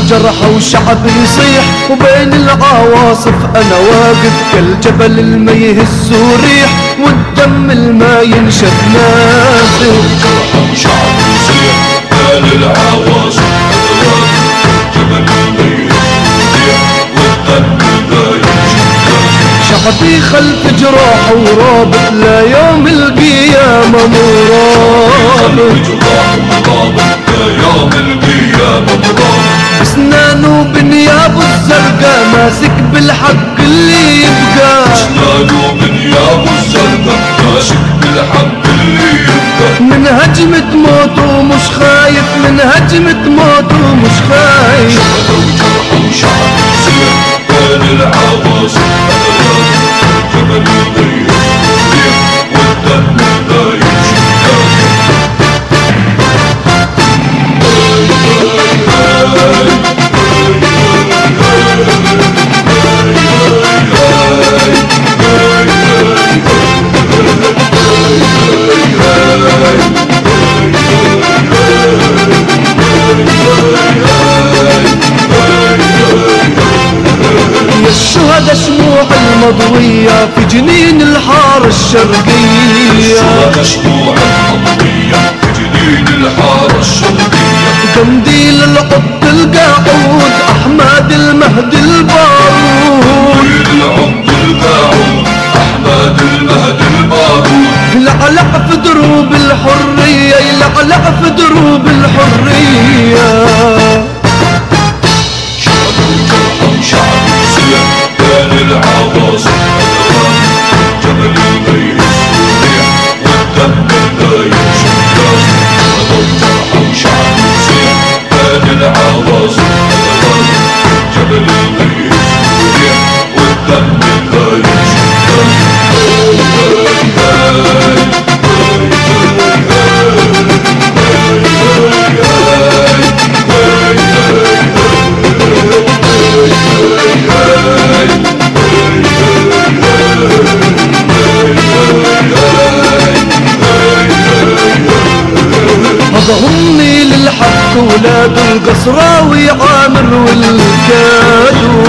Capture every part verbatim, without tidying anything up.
وجرحى وشعب يصيح، وبين العواصف أنا واقف كالجبل الما يهز وريح، والدم الما ينشف نازل. وجرحى وشعب يصيح بين العواصف أنا واقف كالجبل الما يهز وريح، والدم الما ينشف نازل. شعبي خلف جراحه ورابط ليوم القيامة مرابط، يوم القيامة مرابط. بسنانه بنيابه الزرقاء ماسك بالحق اللي يبقى، بسنانه بنيابه الزرقاء ماسك بالحق اللي يبقى. من هجمة موته مش خايف، من هجمة موته مش خايف. شهداء وجرحى وشعب يصيح بين العواصف أنا واقف كالجبل الما يهز وريح، والدم الما ينشف نازل. الشهداء شموع المضوية في جنين الحارة الشرقية، الشهداء شموع المضوية في جنين الحارة الشرقية. قنديل العبد القاعود أحمد المهدي البارود، قنديل العبد القاعود أحمد المهدي البارود. يلعلع في دروب الحرية، يلعلع في دروب الحرية. شهداء وجرحى وشعب يصيح بين العواصف أنا واقف كالجبل الما يهز وريح، والدم الما ينشف نازل. شهداء وجرحى وشعب يصيح بين العواصف أنا واقف كالجبل الما يهز وريح، والدم الما ينشف ضمني للحق ولاد القصراوي عامر والكادو،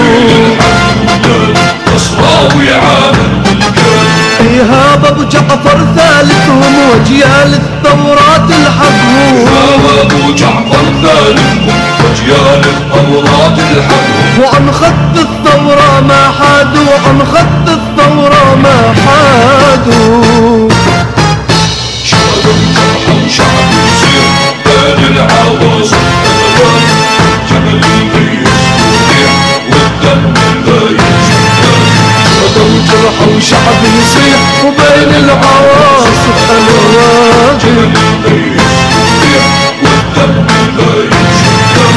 قصراوي عامر والكادو. إيهاب أبو جعفر ثالثهم وجيال الثورات الحقهم، إيهاب أبو جعفر ثالثهم وجيال الثورات الحقهم. وعن خط الثورة ما حادوا، وعن خط الثورة ما حادوا. شهداء وجرحى وشعب يصيح بين العواصف أنا واقف كالجبل الما يهز وريح، والدم الما ينشف نازل. شهداء وجرحى وشعب يصيح وبين العواصف أنا واقف الجبل الما يهز وريح، والدم الما ينشف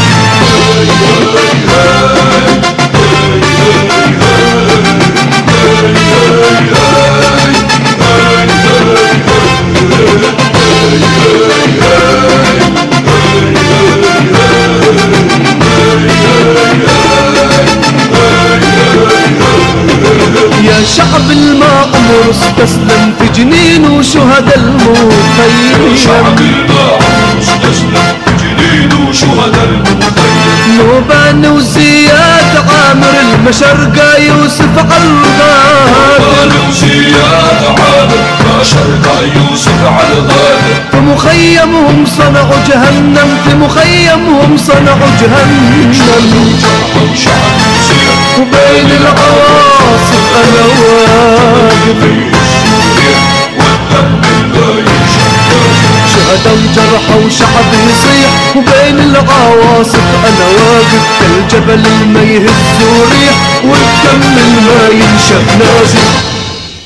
يا شعب الما عمر استسلم في جنينه شهداء المخيم. يا شعب الما عمر استسلم في جنينه شهداء المخيم. نوبان وزياد عامر المشرقة يوسف عالغادر، نوبان وزياد عامر المشرقة يوسف عالغادر. في مخيمهم صنعوا جهنم، في مخيمهم صنعوا جهنم. شهداء وجرحى وشعب يصيح وبين العواصف أنا واقف، والدم الما ينشف نازل. شهداء وجرحى وشعب يصيح وبين العواصف أنا واقف كالجبل الما يهز وريح، والدم الما ينشف نازل.